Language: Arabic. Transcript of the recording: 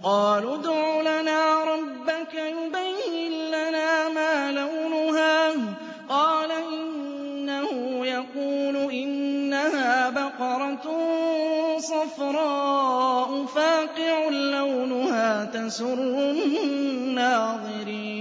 قَالُوا ادْعُ لَنَا رَبَّكَ يُبَيِّن لَّنَا مَا لَوْنُهَا ۚ قَالَ إِنَّهُ يَقُولُ إِنَّهَا بَقَرَةٌ صَفْرَاءُ فَاقِعٌ لَّوْنُهَا تَسُرُّ النَّاظِرِينَ